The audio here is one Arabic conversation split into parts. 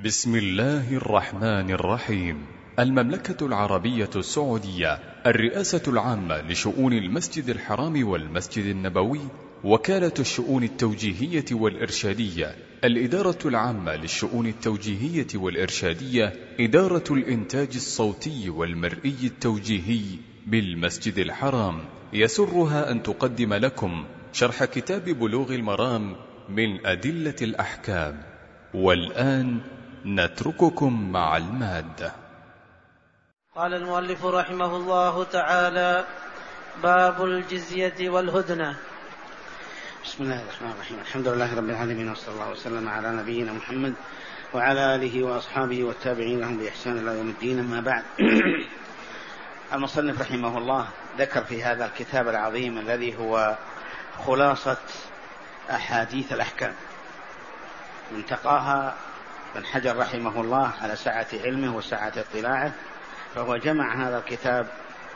بسم الله الرحمن الرحيم. المملكة العربية السعودية، الرئاسة العامة لشؤون المسجد الحرام والمسجد النبوي، وكالة الشؤون التوجيهية والإرشادية، الإدارة العامة للشؤون التوجيهية والإرشادية، إدارة الإنتاج الصوتي والمرئي التوجيهي بالمسجد الحرام، يسرها أن تقدم لكم شرح كتاب بلوغ المرام من أدلة الأحكام. والآن نترككم مع المادة. قال المؤلف رحمه الله تعالى: باب الجزية والهدنة. بسم الله الرحمن الرحيم. الحمد لله رب العالمين، وصلى الله وسلم على نبينا محمد وعلى آله وأصحابه والتابعين لهم بإحسان إلى يوم الدين. أما بعد، المصنف رحمه الله ذكر في هذا الكتاب العظيم الذي هو خلاصة أحاديث الأحكام، منتقاها ابن حجر رحمه الله على سعة علمه وسعة اطلاعه، فهو جمع هذا الكتاب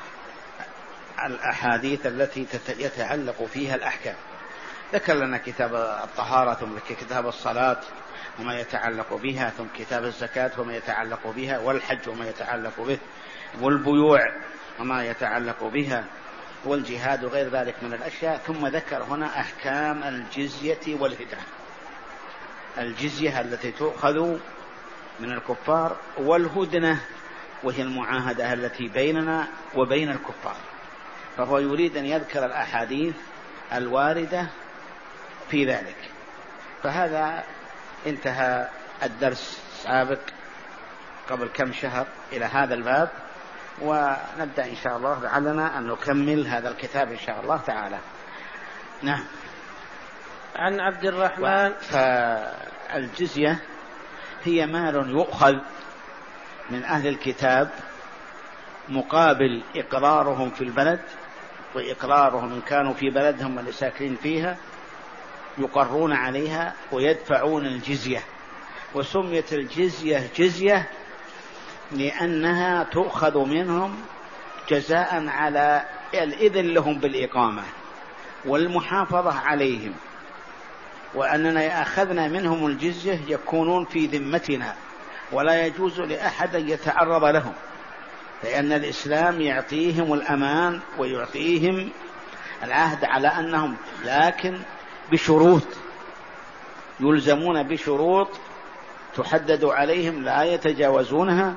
الأحاديث التي يتعلق فيها الأحكام. ذكر لنا كتاب الطهارة، ثم كتاب الصلاة وما يتعلق بها، ثم كتاب الزكاة وما يتعلق بها، والحج وما يتعلق به، والبيوع وما يتعلق بها، والجهاد وغير ذلك من الأشياء. ثم ذكر هنا أحكام الجزية والهدنة، الجزية التي تؤخذ من الكفار، والهدنة وهي المعاهدة التي بيننا وبين الكفار. فهو يريد أن يذكر الأحاديث الواردة في ذلك. فهذا انتهى الدرس السابق قبل كم شهر إلى هذا الباب، ونبدأ إن شاء الله لعلنا أن نكمل هذا الكتاب إن شاء الله تعالى. نعم. عن عبد الرحمن. فالجزية هي مال يؤخذ من أهل الكتاب مقابل إقرارهم في البلد، وإقرارهم إن كانوا في بلدهم اللي ساكنين فيها يقرون عليها ويدفعون الجزية. وسميت الجزية جزية لأنها تؤخذ منهم جزاء على الإذن لهم بالإقامة والمحافظة عليهم، وأننا أخذنا منهم الجزية يكونون في ذمتنا، ولا يجوز لأحد أن يتعرض لهم، لأن الإسلام يعطيهم الأمان ويعطيهم العهد على أنهم، لكن بشروط، يلزمون بشروط تحدد عليهم لا يتجاوزونها.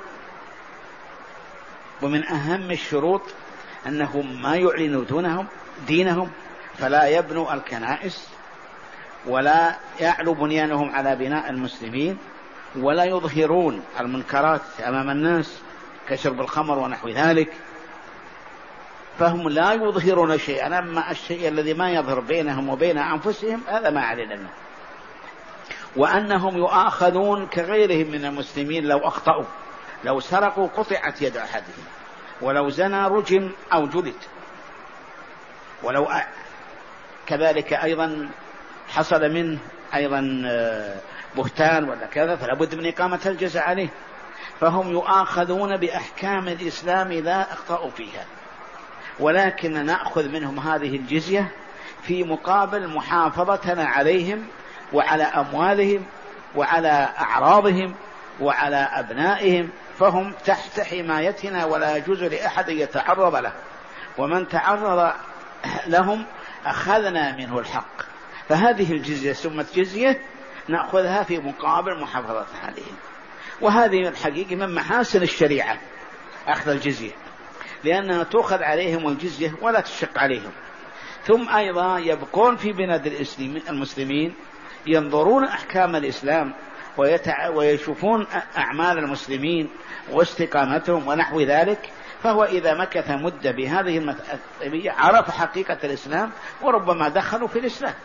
ومن أهم الشروط أنهم ما يعلنون دينهم، فلا يبنوا الكنائس، ولا يعلو بنيانهم على بناء المسلمين، ولا يظهرون المنكرات أمام الناس كشرب الخمر ونحو ذلك. فهم لا يظهرون شيئا، أما الشيء الذي ما يظهر بينهم وبين أنفسهم هذا ما علينا. وأنهم يؤاخذون كغيرهم من المسلمين لو أخطأوا، لو سرقوا قطعت يد أحدهم، ولو زنى رجم أو جلد، ولو كذلك أيضا حصل منه أيضا بهتان ولا كذا، فلا بد من إقامة الجزاء عليه. فهم يؤاخذون بأحكام الإسلام إذا أخطأوا فيها، ولكن نأخذ منهم هذه الجزية في مقابل محافظتنا عليهم وعلى أموالهم وعلى أعراضهم وعلى أبنائهم، فهم تحت حمايتنا ولا يجوز لأحد يتعرض له، ومن تعرض لهم أخذنا منه الحق. فهذه الجزية سمت جزية نأخذها في مقابل محافظة عليهم. وهذه الحقيقة من محاسن الشريعة أخذ الجزية، لأنها تأخذ عليهم الجزية ولا تشق عليهم. ثم أيضا يبقون في بلاد المسلمين، ينظرون أحكام الإسلام ويشوفون أعمال المسلمين واستقامتهم ونحو ذلك. فهو إذا مكث مدة بهذه المثابية عرف حقيقة الإسلام، وربما دخلوا في الإسلام.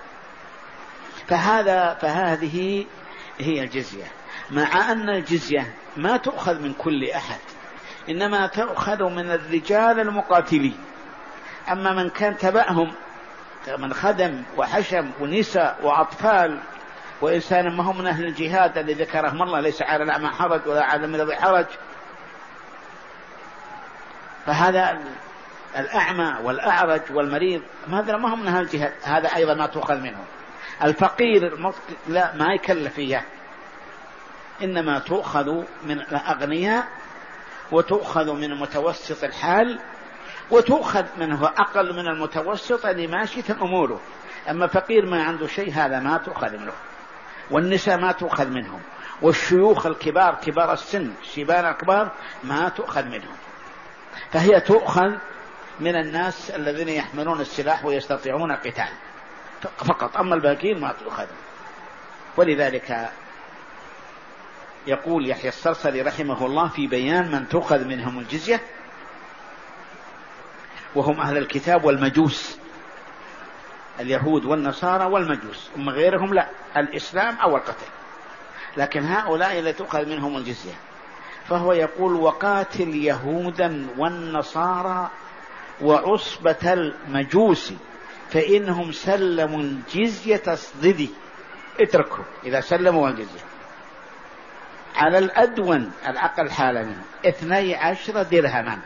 فهذه هي الجزية، مع أن الجزية ما تؤخذ من كل أحد، إنما تؤخذ من الرجال المقاتلين. أما من كان تبعهم من خدم وحشم ونساء وأطفال وإنسان ما هم من أهل الجهاد الذي ذكرهم الله، ليس على الأعمى حرج ولا على المريض حرج، فهذا الأعمى والأعرج والمريض هذا ما هم من أهل الجهاد، هذا أيضا ما تؤخذ منهم. الفقير لا ما يكلف إياه، إنما تؤخذ من الأغنياء، وتؤخذ من متوسط الحال، وتؤخذ منه أقل من المتوسط اللي ماشية أموره. أما فقير ما عنده شيء هذا ما تؤخذ منه، والنساء ما تؤخذ منهم، والشيوخ الكبار كبار السن الشيبان الكبار ما تؤخذ منهم. فهي تؤخذ من الناس الذين يحملون السلاح ويستطيعون القتال فقط، أما الباقين ما تؤخذ. ولذلك يقول يحيى الصرصري رحمه الله في بيان من تؤخذ منهم الجزية، وهم أهل الكتاب والمجوس، اليهود والنصارى والمجوس، أما غيرهم لا، الإسلام أو القتل، لكن هؤلاء لا تؤخذ منهم الجزية. فهو يقول وقاتل يهودا والنصارى وعصبة المجوس فإنهم سلموا الجزية تصددي، اتركوا إذا سلموا الجزية على الأدون الأقل حالا منه 12 درهما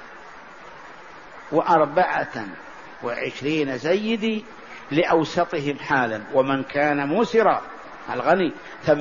و24 زيدي لأوسطهم حالا، ومن كان موسرا الغني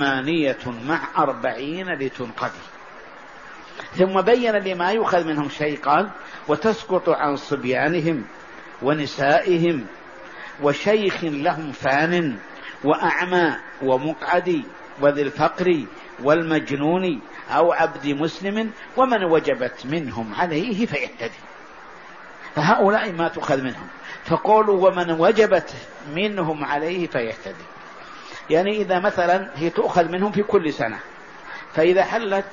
48 لتنقضي. ثم بين لما يؤخذ منهم شيء قال وتسقط عن صبيانهم ونسائهم وشيخ لهم فان وأعمى ومقعد وذي الفقر والمجنون أو عبد مسلم ومن وجبت منهم عليه فيهتدي. فهؤلاء ما تؤخذ منهم، فقولوا ومن وجبت منهم عليه فيهتدي، يعني إذا مثلا هي تؤخذ منهم في كل سنة، فإذا حلت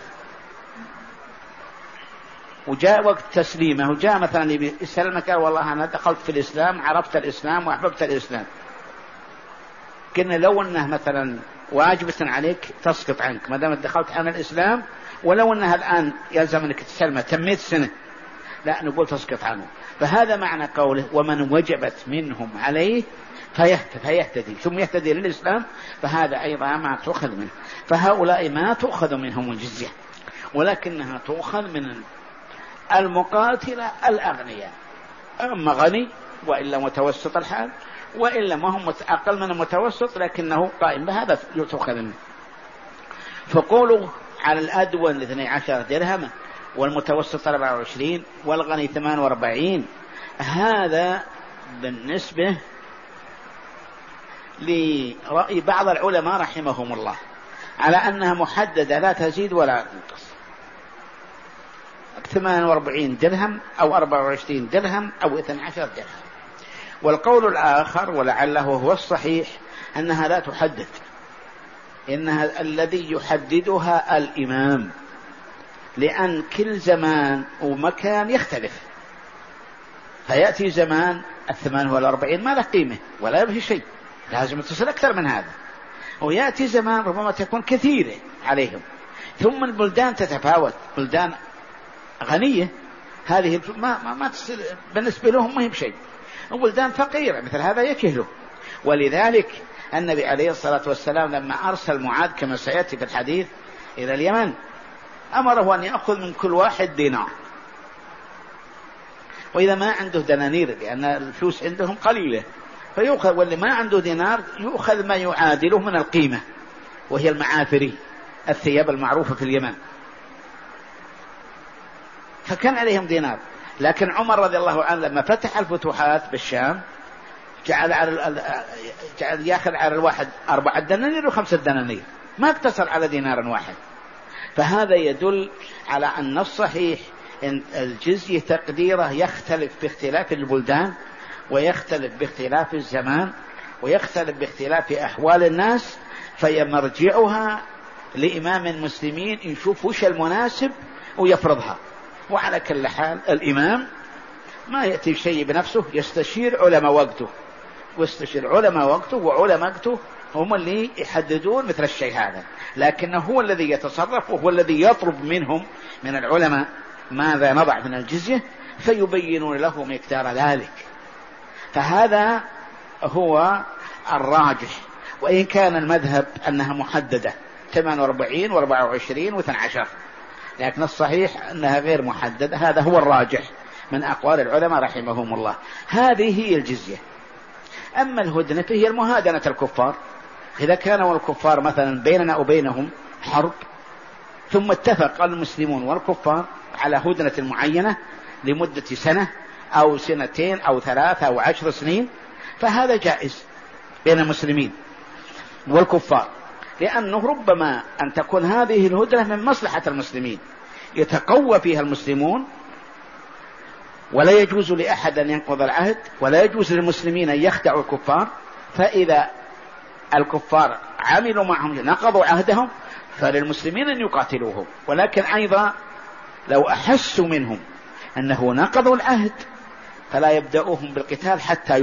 وجاء وقت تسليمه وجاء مثلا يسلمك والله أنا دخلت في الإسلام، عرفت الإسلام وأحببت الإسلام، كنا لو أنه مثلا واجبة عليك تسقط عنك ما دام دخلت عن الإسلام، ولو أنها الآن يلزم أنك تسلمه تميت سنة لا نقول تسقط عنه. فهذا معنى قوله ومن وجبت منهم عليه فيهتدي، ثم يهتدي للإسلام، فهذا أيضا ما تؤخذ منه. فهؤلاء ما تؤخذ منهم الجزية، ولكنها تؤخذ من المقاتلة الأغنياء، أما غني وإلا متوسط الحال وإلا ما هم أقل من المتوسط لكنه قائم بهذا تؤخذ منه. فقولوا على الأدون 12 درهما والمتوسط 24 والغني 48، هذا بالنسبة لرأي بعض العلماء رحمهم الله على أنها محددة لا تزيد ولا تنقص، 48 درهم أو 24 درهم أو 12 درهم. والقول الآخر ولعله هو الصحيح أنها لا تحدد، إنها الذي يحددها الإمام، لأن كل زمان ومكان يختلف، فيأتي زمان 48 ما له قيمة ولا يبهي شيء، لازم تصل أكثر من هذا، ويأتي زمان ربما تكون كثيرة عليهم. ثم البلدان تتفاوت، بلدان غنية هذه ما تصل بالنسبة لهم مهم شيء، وبلدان فقيرة مثل هذا يكهله. ولذلك النبي عليه الصلاة والسلام لما أرسل معاذ كما سيأتي في الحديث إلى اليمن أمره أن يأخذ من كل واحد دينار، وإذا ما عنده دنانير لأن الفلوس عندهم قليلة فيأخذ، واللي ما عنده دينار يأخذ ما يعادله من القيمة، وهي المعافري الثياب المعروفة في اليمن، فكان عليهم دينار. لكن عمر رضي الله عنه لما فتح الفتوحات بالشام جعل يأخذ على الواحد 4 دنانير و5 دنانير، ما اقتصر على دينار واحد. فهذا يدل على أن الصحيح إن الجزية تقديره يختلف باختلاف البلدان، ويختلف باختلاف الزمان، ويختلف باختلاف أحوال الناس، فيمرجعها لإمام المسلمين يشوف وش المناسب ويفرضها. وعلى كل حال الإمام ما يأتي شيء بنفسه، يستشير علماء وقته، ويستشير علماء وقته، وعلماء وقته هم اللي يحددون مثل الشيء هذا، لكنه هو الذي يتصرف، وهو الذي يطلب منهم من العلماء ماذا نضع من الجزية فيبينون له مقدار ذلك. فهذا هو الراجح، وإن كان المذهب أنها محددة 48 و24 و12، لكن الصحيح أنها غير محددة، هذا هو الراجح من أقوال العلماء رحمهم الله. هذه هي الجزية. أما الهدنة فهي المهادنة الكفار، إذا كانوا الكفار مثلا بيننا وبينهم حرب، ثم اتفق المسلمون والكفار على هدنة معينة لمدة سنة أو سنتين أو 3 أو 10 سنين، فهذا جائز بين المسلمين والكفار، لأنه ربما أن تكون هذه الهدنة من مصلحة المسلمين يتقوى فيها المسلمون، ولا يجوز لأحد أن ينقض العهد، ولا يجوز للمسلمين أن يخدعوا الكفار. فإذا الكفار عملوا معهم نقضوا عهدهم فللمسلمين أن يقاتلوهم، ولكن أيضا لو أحسوا منهم أنه نقضوا العهد فلا يبدأوهم بالقتال حتى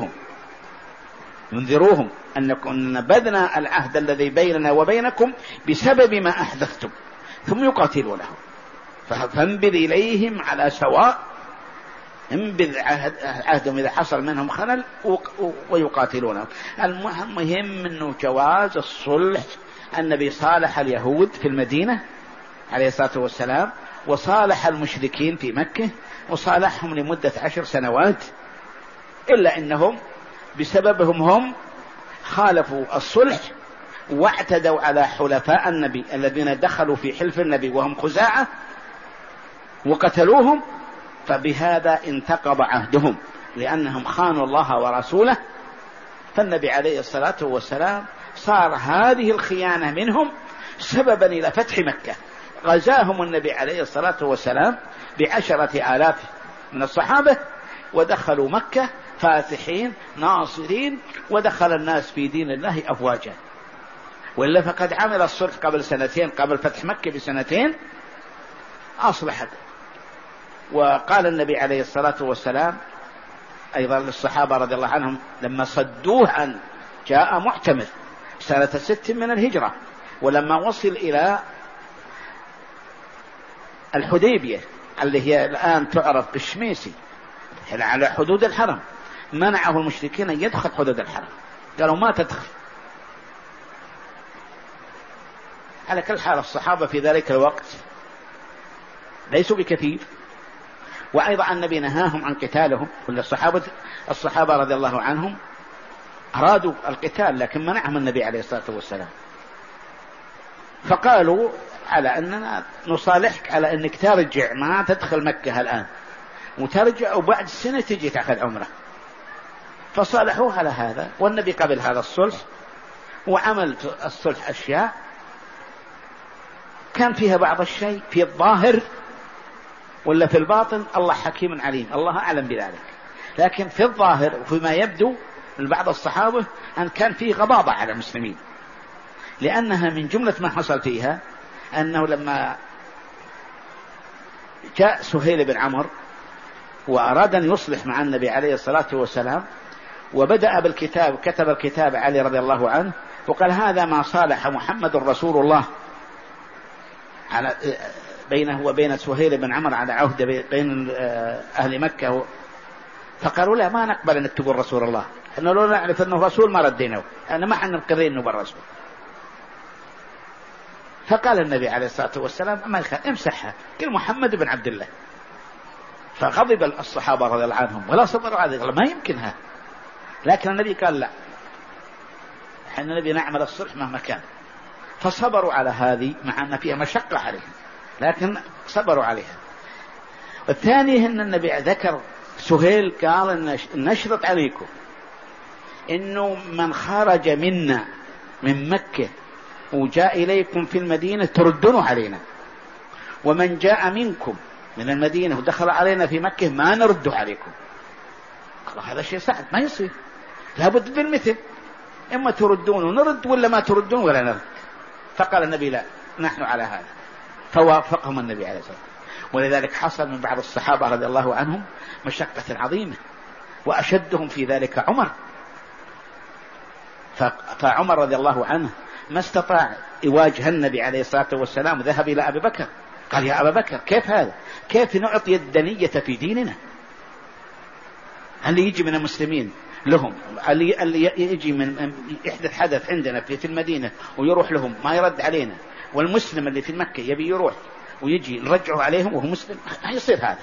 ينذروهم أن نبذنا العهد الذي بيننا وبينكم بسبب ما أحدثتم، ثم يقاتلونهم. فانبذ إليهم على سواء، انبذ عهدهم إذا حصل منهم خلل ويقاتلونهم. المهم أنه جواز الصلح. النبي صالح اليهود في المدينة عليه الصلاة والسلام، وصالح المشركين في مكة، وصالحهم لمدة 10 سنوات، إلا أنهم بسببهم هم خالفوا الصلح واعتدوا على حلفاء النبي الذين دخلوا في حلف النبي وهم خزاعة وقتلوهم، فبهذا انتقض عهدهم لأنهم خانوا الله ورسوله. فالنبي عليه الصلاة والسلام صار هذه الخيانة منهم سببا إلى فتح مكة. غزاهم النبي عليه الصلاة والسلام ب10,000 من الصحابة، ودخلوا مكة فاتحين ناصرين، ودخل الناس في دين الله أفواجا. وإلا فقد عمل الصلح قبل سنتين، قبل فتح مكة ب2 أصلحت. وقال النبي عليه الصلاة والسلام أيضا للصحابة رضي الله عنهم لما صدوه عن جاء معتمر سنة 6 من الهجرة، ولما وصل إلى الحديبية اللي هي الآن تعرف بالشميسي على حدود الحرم، منعه المشركين أن يدخل حدود الحرم، قالوا ما تدخل. على كل حال الصحابة في ذلك الوقت ليسوا بكثير، وأيضا النبي نهاهم عن قتالهم. كل الصحابة رضي الله عنهم أرادوا القتال لكن منعهم النبي عليه الصلاة والسلام، فقالوا على أننا نصالحك على أنك ترجع ما تدخل مكة الآن، وترجع وبعد سنة تجي تأخذ عمره. فصالحوه على هذا، والنبي قبل هذا الصلح، وعمل الصلح أشياء كان فيها بعض الشيء في الظاهر ولا في الباطن الله حكيم عليم، الله أعلم بذلك. لكن في الظاهر وفيما يبدو لبعض الصحابة أن كان فيه غضاضة على المسلمين، لأنها من جملة ما حصل فيها أنه لما جاء سهيل بن عمرو وأراد أن يصلح مع النبي عليه الصلاة والسلام، وبدأ بالكتاب، كتب الكتاب علي رضي الله عنه، وقال هذا ما صالح محمد رسول الله على بينه وبين سهيل بن عمرو على عهد بين أهل مكة. فقالوا لا، ما نقبل أن تقول رسول الله، إنه لو نعرف أنه رسول ما ردينه، أنا ما حنا مقرين أنه بالرسول. فقال النبي عليه الصلاة والسلام ما يخال امسحها، قل محمد بن عبد الله. فغضب الصحابة رضي الله عنهم ولا صبروا على ذلك، ما يمكنها. لكن النبي قال لا، حين النبي نعمل الصلح مهما كان. فصبروا على هذه مع أن فيها مشقة عليهم، لكن صبروا عليها. والثاني أن النبي ذكر سهيل قال إن نشرط عليكم إنه من خرج منا من مكة وجاء إليكم في المدينة تردونه علينا، ومن جاء منكم من المدينة ودخل علينا في مكة ما نرده عليكم. قال هذا شيء صعب ما يصير، لابد بالمثل، إما تردون ونرد ولا ما تردون ولا نرد. فقال النبي لا، نحن على هذا. فوافقهم النبي عليه الصلاة والسلام. ولذلك حصل من بعض الصحابة رضي الله عنهم مشقة عظيمة، وأشدهم في ذلك عمر. فعمر رضي الله عنه ما استطاع يواجه النبي عليه الصلاة والسلام، ذهب إلى أبي بكر قال يا أبا بكر كيف هذا؟ كيف نعطي الدنية في ديننا؟ اللي يجي من المسلمين لهم، اللي يجي من يحدث حدث عندنا في المدينة ويروح لهم ما يرد علينا، والمسلم اللي في مكة يبي يروح ويجي نرجعه عليهم وهو مسلم، ما يصير هذا.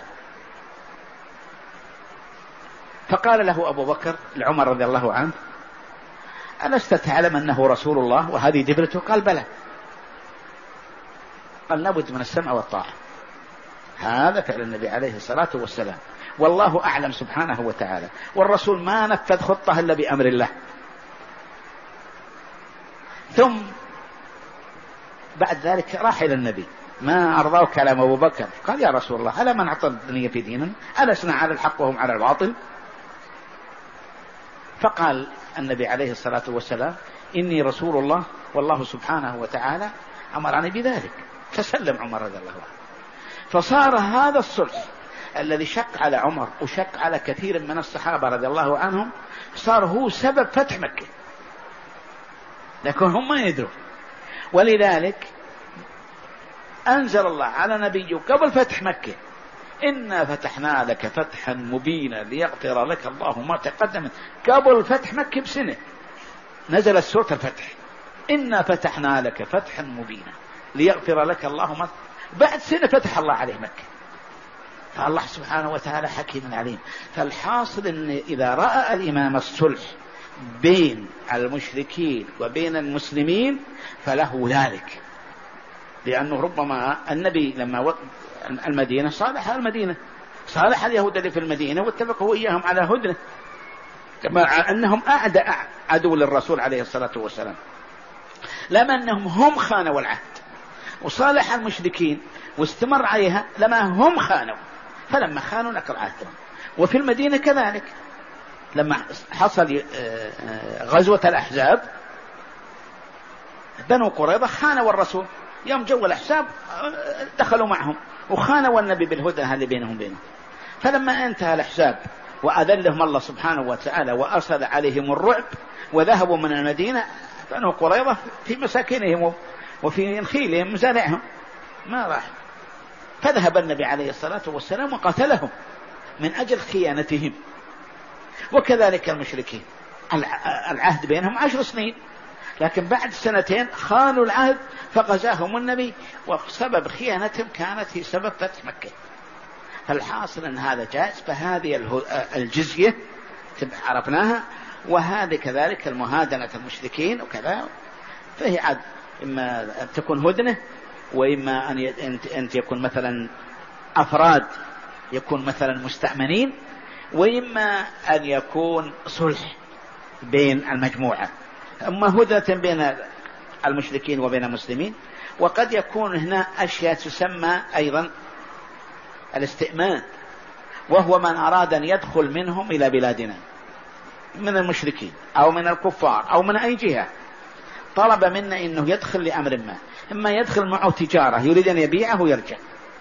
فقال له أبو بكر لعمر رضي الله عنه ألست تعلم أنه رسول الله وهذه دبرته؟ قال بلى. قال لابد من السمع والطاعة. هذا فعل النبي عليه الصلاة والسلام، والله أعلم سبحانه وتعالى. والرسول ما نفذ خطة إلا بأمر الله. ثم بعد ذلك راح إلى النبي، ما أرضاه كلام أبو بكر، قال يا رسول الله ألا من أعطى الدنيا في ديننا ألسنا على الحق وهم على الباطل؟ فقال النبي عليه الصلاة والسلام إني رسول الله والله سبحانه وتعالى أمرني بذلك. فسلم عمر رضي الله عنه. فصار هذا الصلح الذي شق على عمر وشق على كثير من الصحابة رضي الله عنهم، صار هو سبب فتح مكة، لكن هم ما يدرون. ولذلك أنزل الله على نبيه قبل فتح مكة إنا فتحنا لك فتحا مبينا ليغفر لك الله ما تقدم. قبل فتح مكة بسنة نزلت سورة الفتح، إنا فتحنا لك فتحا مبينا ليغفر لك الله ما. بعد سنة فتح الله عليه مكة. فالله سبحانه وتعالى حكيم عليم. فالحاصل أن إذا رأى الإمام الصلح بين المشركين وبين المسلمين فله ذلك، لأنه ربما النبي لما المدينة صالح المدينة، صالح اليهود اللي في المدينة واتفقوا إياهم على هدنة، كما أنهم أعداء عدو للرسول عليه الصلاة والسلام، لما أنهم هم خانوا العهد وصالح المشركين واستمر عليها، لما هم خانوا، فلما خانوا نقل عهدهم. وفي المدينة كذلك لما حصل غزوة الأحزاب بنو قريظة خانوا الرسول، يوم جو الأحزاب دخلوا معهم وخانوا النبي بالهدنة اللي بينهم بينهم. فلما انتهى الأحزاب وأذلهم الله سبحانه وتعالى وأرسل عليهم الرعب وذهبوا من المدينة، بنو قريظة في مساكنهم وفي نخيلهم مزارعهم ما راح. فذهب النبي عليه الصلاة والسلام وقتلهم من أجل خيانتهم. وكذلك المشركين العهد بينهم 10 سنين، لكن بعد 2 خانوا العهد فغزاهم النبي، وسبب خيانتهم كانت هي سبب فتح مكة. فالحاصل أن هذا جائز. فهذه الجزية عرفناها، وهذه كذلك المهادنة المشركين وكذا، فهي عد إما تكون هدنة، وإما أن يكون مثلا أفراد يكون مثلا مستأمنين، وإما أن يكون صلح بين المجموعة. أما هدنة بين المشركين وبين المسلمين. وقد يكون هنا أشياء تسمى أيضا الاستئمان، وهو من أراد أن يدخل منهم إلى بلادنا من المشركين أو من الكفار أو من أي جهة، طلب منا إنه يدخل لأمر ما، إما يدخل معه تجارة يريد أن يبيعه ويرجع،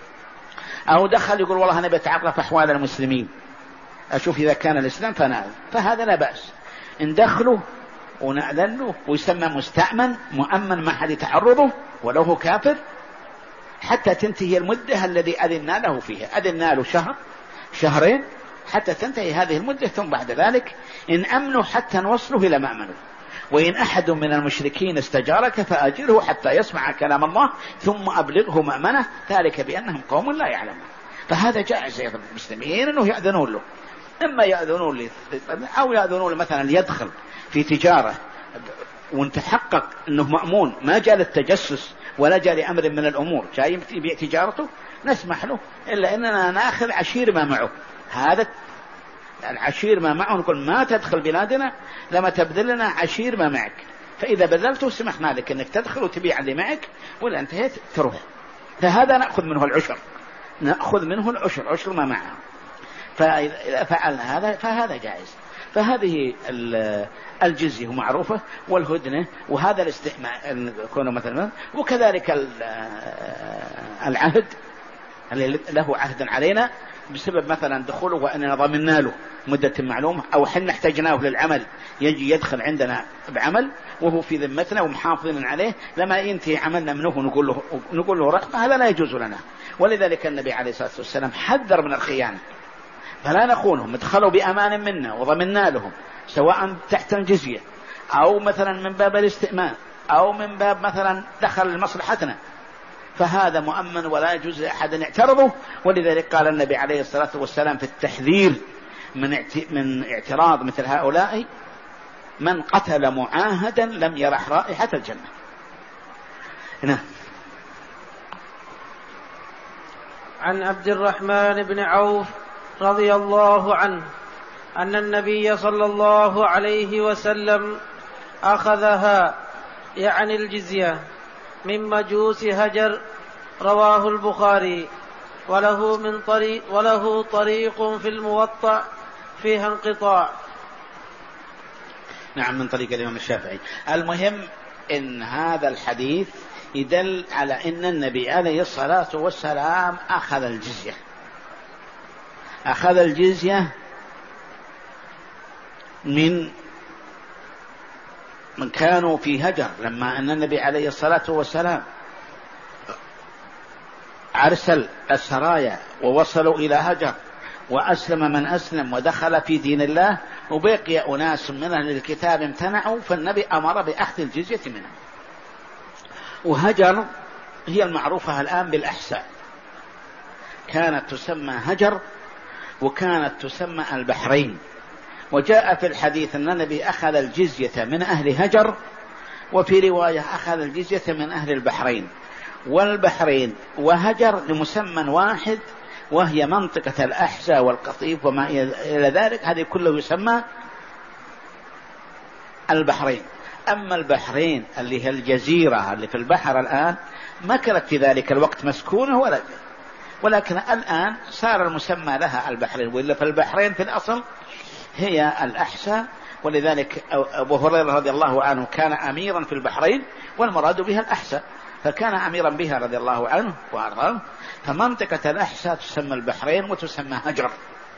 أو دخل يقول والله أنا بتعرف أحوال المسلمين أشوف إذا كان الإسلام فنعم، فهذا لا بأس إن دخله ونأذن له، ويسمى مستأمن مؤمن ما حد يتعرضه ولو هو كافر، حتى تنتهي المدة الذي أذنا له فيها. أذنا له 1 2 حتى تنتهي هذه المدة، ثم بعد ذلك إن أمنوا حتى نوصله إلى مأمنه. وإن أحد من المشركين استجارك فأجره حتى يسمع كلام الله ثم أبلغه مأمنه، ذلك بأنهم قوم لا يعلمون. فهذا جائز أيضا المسلمين أنه يأذنون له، إما يأذنون له أو يأذنون له مثلا ليدخل في تجارة ونتحقق أنه مأمون، ما جاء للتجسس ولا جاء لأمر من الأمور، جاي يبيع تجارته نسمح له، إلا أننا نأخذ عشير ما معه. هذا العشير ما معه نقول ما تدخل بلادنا لما تبذل لنا عشير ما معك، فإذا بذلته سمحنا لك أنك تدخل وتبيع اللي معك، ولا انتهيت تروح. فهذا نأخذ منه العشر، نأخذ منه العشر، عشر ما معه. فإذا فعلنا هذا فهذا جائز. فهذه الجزية معروفة، والهدنة، وهذا الاستئمان يكون مثلا. وكذلك العهد اللي له عهد علينا بسبب مثلا دخوله وأننا ضمننا له مدة معلومة، أو حنا احتاجناه للعمل يجي يدخل عندنا بعمل وهو في ذمتنا ومحافظين عليه، لما ينتهي عملنا منه نقول له رقم، هذا لا يجوز لنا. ولذلك النبي عليه الصلاة والسلام حذر من الخيانة، فلا نخونهم. ادخلوا بأمان منا وضمننا لهم، سواء تحت الجزية أو مثلا من باب الاستئمان أو من باب مثلا دخل لمصلحتنا، فهذا مؤمن ولا يجوز لأحد أن يعترضه. ولذلك قال النبي عليه الصلاة والسلام في التحذير من اعتراض مثل هؤلاء: من قتل معاهدا لم يرح رائحة الجنة. هنا عن عبد الرحمن بن عوف رضي الله عنه أن النبي صلى الله عليه وسلم أخذها يعني الجزية من مجوس هجر. رواه البخاري وله طريق في الموطأ فيها انقطاع. نعم، من طريق الإمام الشافعي. المهم إن هذا الحديث يدل على أن النبي عليه الصلاة والسلام أخذ الجزية من كانوا في هجر، لما أن النبي عليه الصلاة والسلام أرسل السرايا ووصلوا إلى هجر وأسلم من أسلم ودخل في دين الله، وبقي أناس من أهل الكتاب امتنعوا، فالنبي أمر بأخذ الجزية منهم. وهجر هي المعروفة الآن بالأحساء، كانت تسمى هجر وكانت تسمى البحرين. وجاء في الحديث أن النبي أخذ الجزية من أهل هجر، وفي رواية أخذ الجزية من أهل البحرين. والبحرين وهجر لمسمى واحد، وهي منطقة الأحساء والقطيف وما إلى ذلك، هذه كله يسمى البحرين. أما البحرين اللي هي الجزيرة اللي في البحر الآن ما كانت في ذلك الوقت مسكونة ولكن الآن صار المسمى لها البحرين، وإلا في البحرين في الأصل هي الأحساء. ولذلك أبو هريرة رضي الله عنه كان أميرا في البحرين، والمراد بها الأحساء، فكان أميرا بها رضي الله عنه وأرضاه. فمنطقة الأحساء تسمى البحرين وتسمى هجر،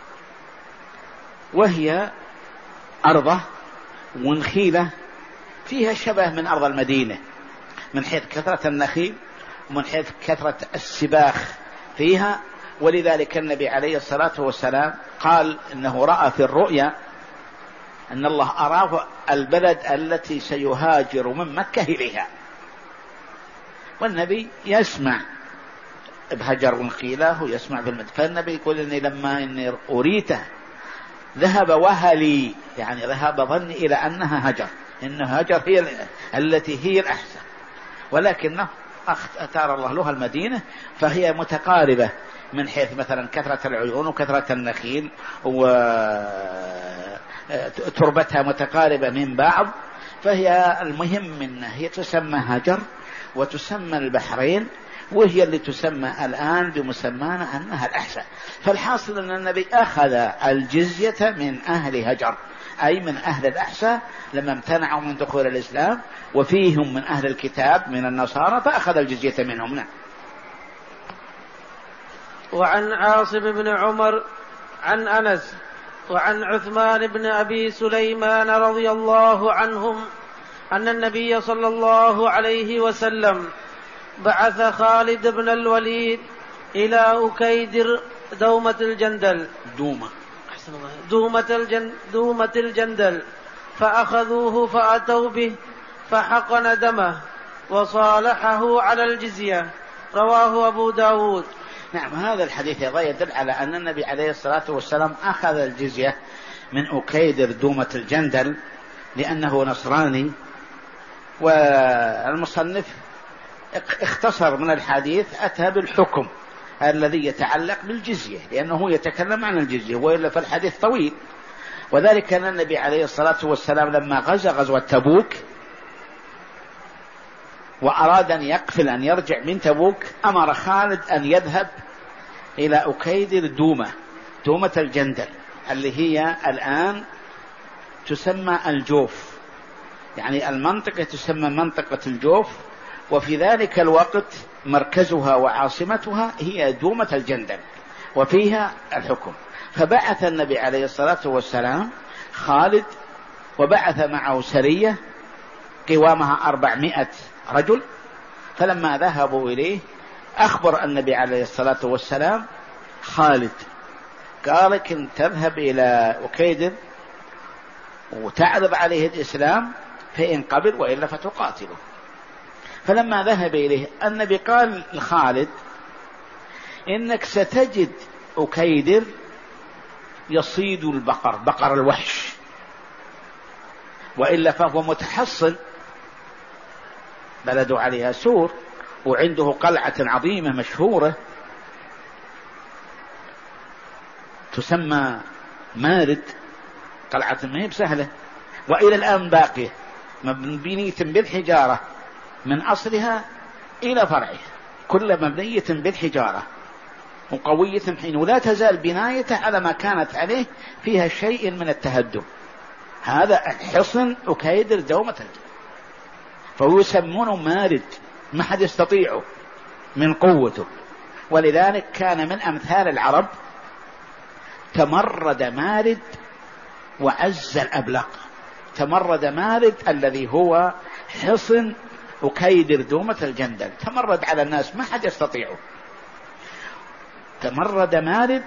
وهي أرضه ونخيلة فيها شبه من أرض المدينة من حيث كثرة النخيل ومن حيث كثرة السباخ فيها. ولذلك النبي عليه الصلاة والسلام قال إنه رأى في الرؤيا أن الله أراه البلد التي سيهاجر من مكة إليها، والنبي يسمع بهجر ونخيله ويسمع في المدينة. فالنبي يقول إني لما أريته ذهب وهلي، يعني ذهب ظني إلى أنها هجر، إن هجر هي التي هي الأحسن، ولكنه اختار الله لها المدينة، فهي متقاربة من حيث مثلا كثرة العيون وكثرة النخيل وتربتها متقاربة من بعض. فهي المهم أنها هي تسمى هجر وتسمى البحرين، وهي اللي تسمى الآن بمسمانا أنها الأحساء. فالحاصل أن النبي أخذ الجزية من أهل هجر، أي من أهل الأحساء لما امتنعوا من دخول الإسلام، وفيهم من أهل الكتاب من النصارى، فأخذ الجزية منهم. نعم. وعن عاصم بن عمر عن أنس وعن عثمان بن أبي سليمان رضي الله عنهم أن النبي صلى الله عليه وسلم بعث خالد بن الوليد إلى أكيدر دومة الجندل فأخذوه فأتوا به فحقن دمه وصالحه على الجزية. رواه أبو داود. نعم، هذا الحديث أيضا يدل على أن النبي عليه الصلاة والسلام أخذ الجزية من أكيدر دومة الجندل لأنه نصراني. والمصنف اختصر من الحديث، أتى بالحكم الذي يتعلق بالجزية، لأنه يتكلم عن الجزية، وإلا فالحديث طويل. وذلك أن النبي عليه الصلاة والسلام لما غزا غزوة تبوك وأراد أن يقفل أن يرجع من تبوك، أمر خالد أن يذهب إلى أكيدر دومة الجندل اللي هي الآن تسمى الجوف، يعني المنطقة تسمى منطقة الجوف، وفي ذلك الوقت مركزها وعاصمتها هي دومة الجندل وفيها الحكم. فبعث النبي عليه الصلاة والسلام خالد، وبعث معه سرية قوامها 400 رجل. فلما ذهبوا إليه أخبر النبي عليه الصلاة والسلام خالد، قال كنت تذهب إلى أكيدر وتعرض عليه الإسلام فإن قبل وإلا فتقاتله. فلما ذهب إليه النبي قال لخالد إنك ستجد أكيدر يصيد البقر، بقر الوحش، وإلا فهو متحصن، بلده عليها سور وعنده قلعة عظيمة مشهورة، تسمى مارد، قلعة ما هي بسهلة، وإلى الآن باقية مبنية بالحجارة من أصلها إلى فرعها، كل مبنية بالحجارة وقوية حين، ولا تزال بنايته على ما كانت عليه، فيها شيء من التهدم. هذا حصن أكيدر دومة الجندل، فيسمونه مارد، ما حد يستطيعه من قوته. ولذلك كان من أمثال العرب تمرد مارد وعز الأبلق. تمرد مارد الذي هو حصن أكيدر دومة الجندل، تمرد على الناس ما حد يستطيعه. تمرد مارد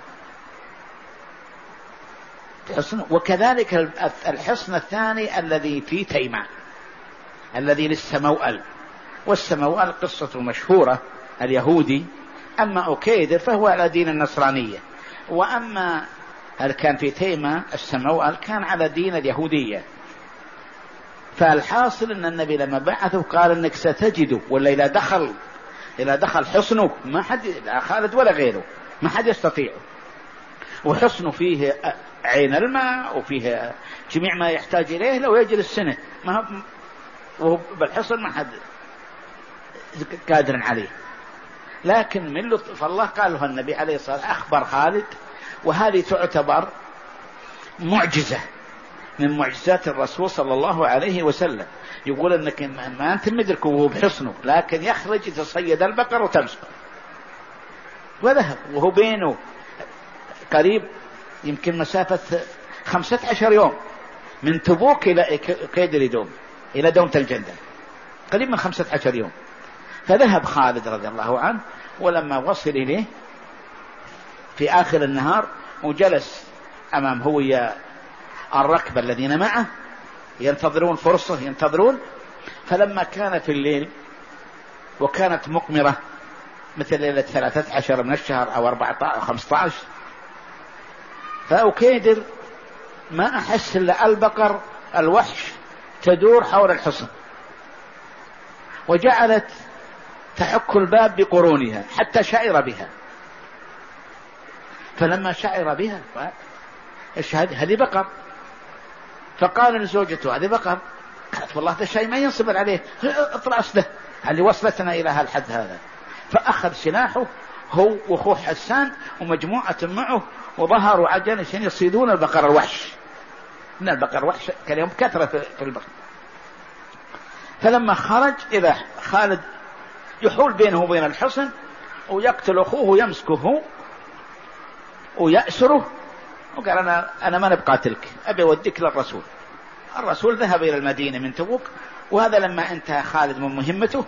حصن. وكذلك الحصن الثاني الذي في تيماء الذي للسموأل، والسموأل قصة مشهورة اليهودي. أما أكيدر فهو على دين النصرانية، وأما هل كان في تيماء السموأل كان على دين اليهودية. فالحاصل أن النبي لما بعثه قال أنك ستجده، ولا إذا دخل حصنه ما حد، لا خالد ولا غيره، ما حد يستطيعه. وحصنه فيه عين الماء وفيه جميع ما يحتاج إليه لو يجلس سنة، بالحصن ما حد قادر عليه. لكن من لطف الله قال له النبي عليه الصلاة والسلام أخبر خالد، وهذه تعتبر معجزة من معجزات الرسول صلى الله عليه وسلم. يقول أنك ما أنت مدرك وهو بحصنه، لكن يخرج يتصيد البقر وتمسكه، وذهب وهو بينه قريب يمكن مسافة 15 يوم من تبوك إلى كيدر دوم، إلى دومة الجندل، قريب من 15 يوم. فذهب خالد رضي الله عنه، ولما وصل إليه في آخر النهار وجلس أمام هو الركب الذين معه ينتظرون فرصة ينتظرون. فلما كان في الليل وكانت مقمرة مثل ليلة 13 من الشهر أو 14 أو 15، فأكيدر ما أحس إلا البقر الوحش تدور حول الحصن، وجعلت تحك الباب بقرونها حتى شعر بها. فلما شعر بها هذه بقر، فقال لزوجته هذه بقر، قالت والله هذا الشيء ما ينصبر عليه، اطلع أصله اللي وصلتنا إلى هالحد هذا. فأخذ سلاحه هو وأخوه حسان ومجموعة معه، وظهروا عجل عشان يصيدون البقر الوحش. إن البقر وحش كان يوم كثرة في البقر. فلما خرج إذا خالد يحول بينه وبين الحصن ويقتل أخوه ويمسكه ويأسره، وقال أنا ما نبقاتلك، أبي أوديك للرسول. الرسول ذهب إلى المدينة من تبوك، وهذا لما انتهى خالد من مهمته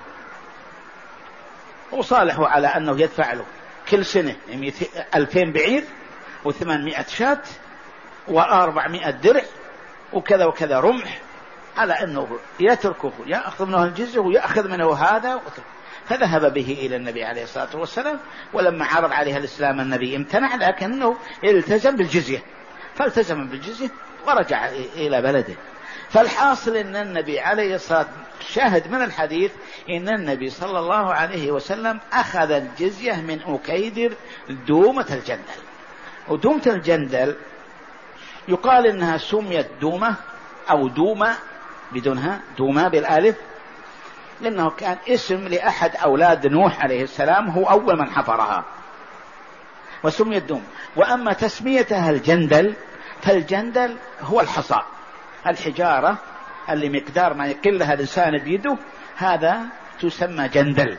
وصالحوا على أنه يدفع له كل سنة 2000 بعير و800 شاة و400 درع وكذا وكذا رمح، على أنه يتركه يأخذ منه الجزية ويأخذ منه هذا. فذهب به إلى النبي عليه الصلاة والسلام، ولما عرض عليها الإسلام النبي امتنع، لكنه التزم بالجزية، فالتزم بالجزية ورجع إلى بلده. فالحاصل أن النبي عليه الصلاة شاهد من الحديث أن النبي صلى الله عليه وسلم أخذ الجزية من أكيدر دومة الجندل. ودومة الجندل يقال إنها سميت دومة أو دومة بدونها، دومة بالالف، لأنه كان اسم لأحد أولاد نوح عليه السلام، هو أول من حفرها وسميت دوم. وأما تسميتها الجندل، فالجندل هو الحصى، الحجارة اللي مقدار ما يقلها الإنسان بيده، هذا تسمى جندل.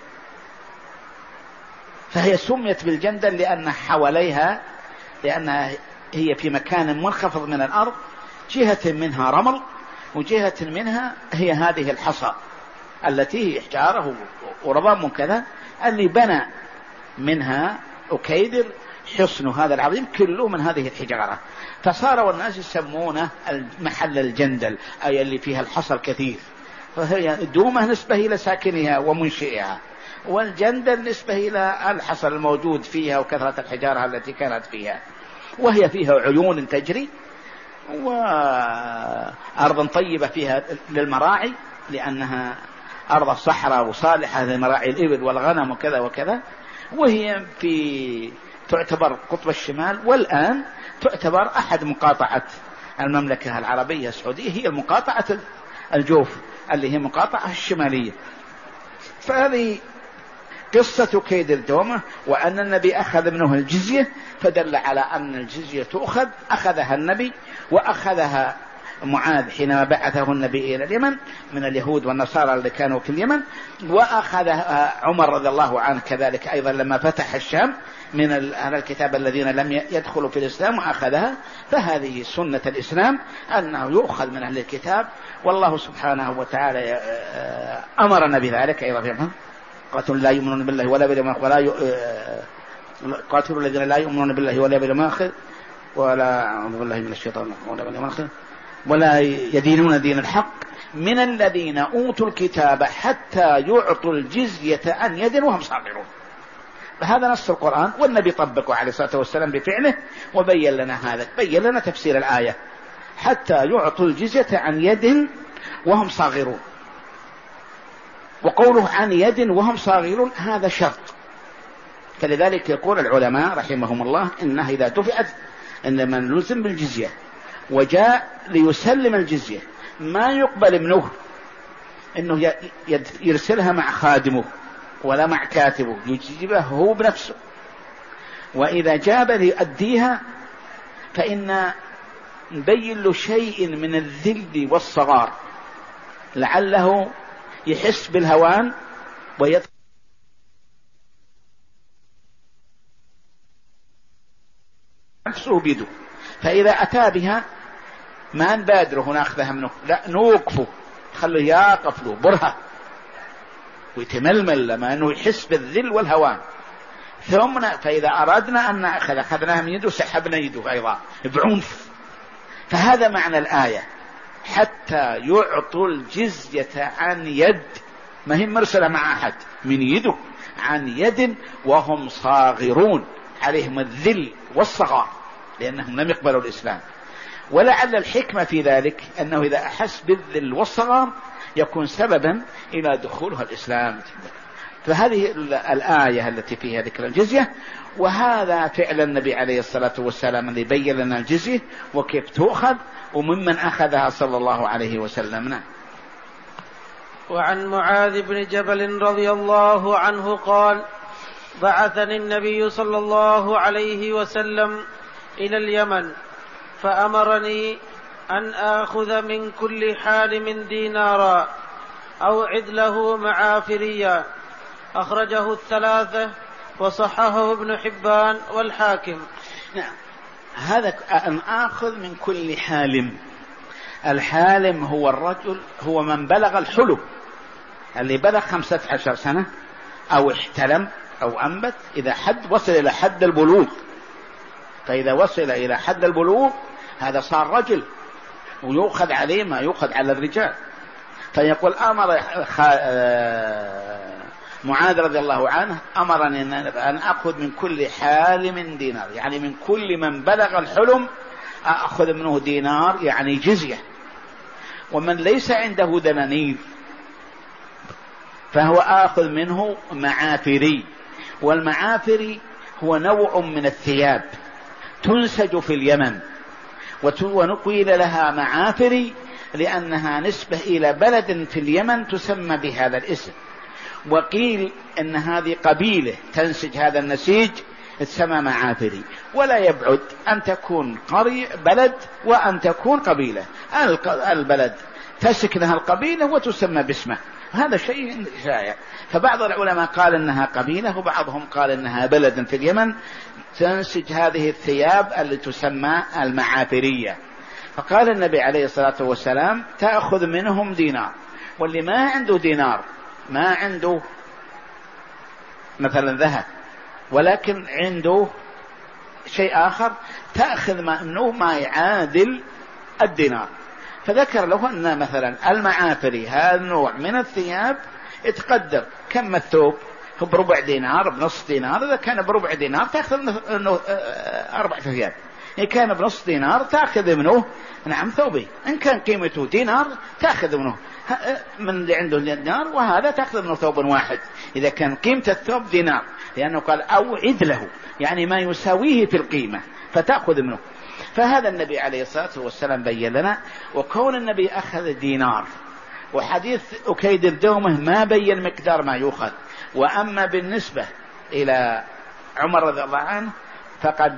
فهي سميت بالجندل لأن حواليها، لأنها هي في مكان منخفض من الأرض، جهة منها رمل وجهة منها هي هذه الحصى التي هي حجارة ورمام كذا، اللي بنى منها أكيدر حصن هذا العظيم كله من هذه الحجارة. فصار والناس يسمونه محل الجندل، أي اللي فيها الحصى الكثير. فهي دومة نسبة إلى ساكنها ومنشئها، والجندل نسبة إلى الحصى الموجود فيها وكثرة الحجارة التي كانت فيها. وهي فيها عيون تجري، وأرض طيبة فيها للمراعي، لأنها أرض صحراء وصالحة لمراعي الإبل والغنم وكذا وكذا. وهي في تعتبر قطب الشمال، والآن تعتبر أحد مقاطعة المملكة العربية السعودية، هي المقاطعة الجوف اللي هي مقاطعة الشمالية. فهذه قصة كيد الدومة، وأن النبي أخذ منه الجزية، فدل على أن الجزية تؤخذ، أخذها النبي وأخذها معاذ حينما بعثه النبي إلى اليمن من اليهود والنصارى اللي كانوا في اليمن، وأخذها عمر رضي الله عنه كذلك أيضا لما فتح الشام من أهل الكتاب الذين لم يدخلوا في الإسلام وأخذها. فهذه سنة الإسلام أنه يؤخذ من أهل الكتاب، والله سبحانه وتعالى أمرنا بذلك أيضا في قاتلوا لا يؤمنون بالله ولا باليوم الآخر قاتلوا الذين لا يؤمنون بالله ولا باليوم الآخر ولا أعوذ بالله من الشيطان ولا باليوم الآخر ولا يدينون دين الحق من الذين أوتوا الكتاب حتى يعطوا الجزية عن يد وهم صاغرون. فهذا نص القرآن، والنبي طبقه عليه الصلاة والسلام بفعله وبين لنا هذا، بين لنا تفسير الآية حتى يعطوا الجزية عن يد وهم صاغرون. وقوله عن يد وهم صاغرون هذا شرط، فلذلك يقول العلماء رحمهم الله إنها إذا دفعت إن من لزم بالجزية وجاء ليسلم الجزية ما يقبل منه إنه يرسلها مع خادمه ولا مع كاتبه، يجيبها هو بنفسه. وإذا جاب ليؤديها فإن نبين له شيء من الذل والصغار لعله يحس بالهوان ويدخل نفسه بيده. فإذا أتى بها ما نبادره ناخذها منه، لا نوقفه، خليه يقف له برهة ويتململ لما أنه يحس بالذل والهوان. ثم فإذا أردنا أن نأخذ أخذناها من يده سحبنا يده أيضا بعنف. فهذا معنى الآية حتى يعطوا الجزية عن يد، ما هي مرسلة مع أحد، من يده عن يد وهم صاغرون، عليهم الذل والصغار لأنهم لم يقبلوا الإسلام. ولعل الحكمة في ذلك أنه إذا أحس بالذل والصغار يكون سببا إلى دخولها الإسلام. فهذه الآية التي فيها ذكر الجزية، وهذا فعل النبي عليه الصلاة والسلام اللي بين لنا الجزية وكيف تؤخذ وممن أخذها صلى الله عليه وسلم. وعن معاذ بن جبل رضي الله عنه قال: بعثني النبي صلى الله عليه وسلم إلى اليمن فأمرني أن آخذ من كل حالم دينارا أو عدله معافريا. أخرجه الثلاثة وصححه ابن حبان والحاكم. نعم، هذا أن آخذ من كل حالم. الحالم هو الرجل، هو من بلغ الحلم، اللي بلغ 15 سنة أو احتلم أو أنبت، إذا وصل إلى حد البلوغ. فإذا وصل إلى حد البلوغ هذا صار رجل ويؤخذ عليه ما يؤخذ على الرجال. فيقول أمر معاذ رضي الله عنه أمرني أن أخذ من كل حالم دينار، يعني من كل من بلغ الحلم أخذ منه دينار، يعني جزية. ومن ليس عنده دنانير فهو آخذ منه معافري. والمعافري هو نوع من الثياب تنسج في اليمن، ونقيل لها معافري لأنها نسبة إلى بلد في اليمن تسمى بهذا الاسم. وقيل أن هذه قبيلة تنسج هذا النسيج تسمى معافري. ولا يبعد أن تكون بلد وأن تكون قبيلة، البلد تسكنها القبيلة وتسمى باسمه، هذا شيء شائع. فبعض العلماء قال أنها قبيلة، وبعضهم قال أنها بلد في اليمن تنسج هذه الثياب اللي تسمى المعافرية. فقال النبي عليه الصلاة والسلام تأخذ منهم دينار. واللي ما عنده دينار، ما عنده مثلا ذهب ولكن عنده شيء آخر، تأخذ منه ما يعادل الدينار. فذكر له أن مثلا المعافري هذا النوع من الثياب يتقدر كم الثوب، هو بربع دينار، بنص دينار. إذا كان بربع دينار تأخذ منه 4 ثياب، إن كان بنص دينار تأخذ منه ثوبين، إن كان قيمته دينار تأخذ منه من اللي عنده دينار، وهذا تأخذ منه ثوب واحد إذا كان قيمة الثوب دينار، لأنه قال أوعد له، يعني ما يساويه في القيمة فتأخذ منه. فهذا النبي عليه الصلاة والسلام بين لنا. وكون النبي أخذ دينار، وحديث أكيد الدومة ما بين مقدار ما يؤخذ. وأما بالنسبة إلى عمر رضي الله عنه فقد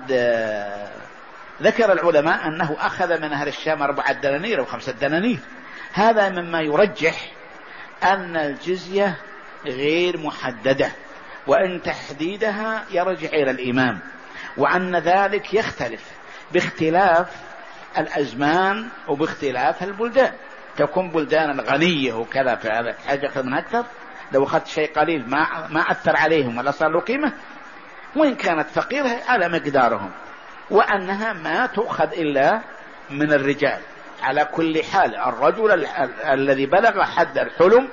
ذكر العلماء أنه أخذ من أهل الشام 4 دنانير أو 5 دنانير. هذا مما يرجح أن الجزية غير محددة، وأن تحديدها يرجع إلى الإمام، وأن ذلك يختلف باختلاف الأزمان وباختلاف البلدان. تكون بلدان الغنية وكذا فهذا حاجة أخذ من أكثر، لو أخذت شيء قليل ما أثر عليهم ولا صار له قيمة، وإن كانت فقيرة على مقدارهم، وأنها ما تؤخذ إلا من الرجال على كل حال. الرجل الذي بلغ حد الحلم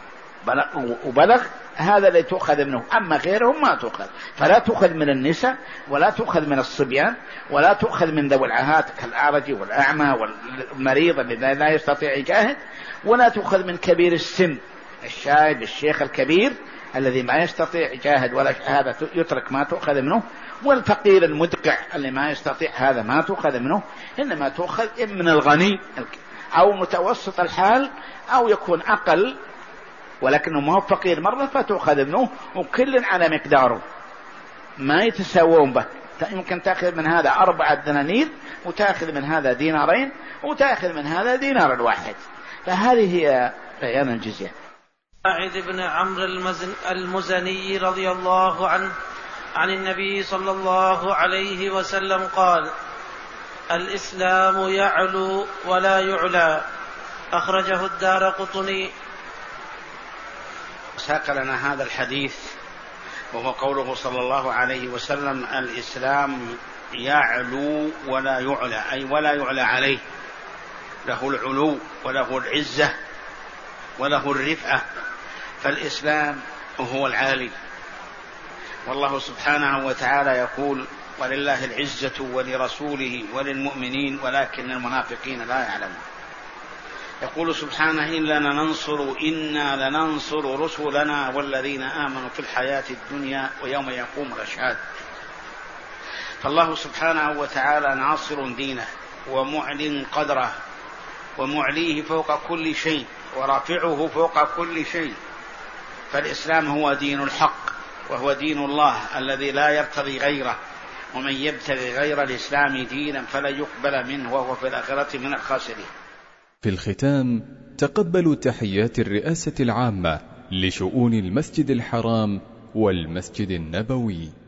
وبلغ هذا اللي تؤخذ منه، أما غيرهم ما تؤخذ. فلا تؤخذ من النساء، ولا تؤخذ من الصبيان، ولا تؤخذ من ذوي العاهات كالأعرج والأعمى والمريض الذي لا يستطيع يجاهد، ولا تؤخذ من كبير السن، الشايب الشيخ الكبير الذي ما يستطيع يجاهد ولا هذا يترك ما تؤخذ منه، والفقير المدقع اللي ما يستطيع هذا ما تؤخذ منه. إنما تؤخذ من الغني أو متوسط الحال، أو يكون أقل ولكنه ما هو فقير مرة فتؤخذ منه، وكل على مقداره ما يتساوون به. يمكن تأخذ من هذا 4 دنانير، وتأخذ من هذا 2 دينارين، وتأخذ من هذا 1 دينار واحد. فهذه هي بيان الجزية. سعيد بن عمرو المزني رضي الله عنه عن النبي صلى الله عليه وسلم قال: الإسلام يعلو ولا يعلى. أخرجه الدارقطني. ساق لنا هذا الحديث وهو قوله صلى الله عليه وسلم: الإسلام يعلو ولا يعلى، أي ولا يعلى عليه، له العلو وله العزة وله الرفعة. فالإسلام هو العالي، والله سبحانه وتعالى يقول: ولله العزة ولرسوله وللمؤمنين ولكن المنافقين لا يعلمون. يقول سبحانه: إنا لننصر رسلنا والذين آمنوا في الحياة الدنيا ويوم يقوم الأشهاد. فالله سبحانه وتعالى ناصر دينه ومعلن قدره ومعليه فوق كل شيء ورافعه فوق كل شيء. فالإسلام هو دين الحق، وهو دين الله الذي لا يرتضي غيره، ومن يبتغي غير الإسلام دينا فلا يقبل منه وهو في الآخرة من الخاسرين. في الختام تقبلوا تحيات الرئاسة العامة لشؤون المسجد الحرام والمسجد النبوي.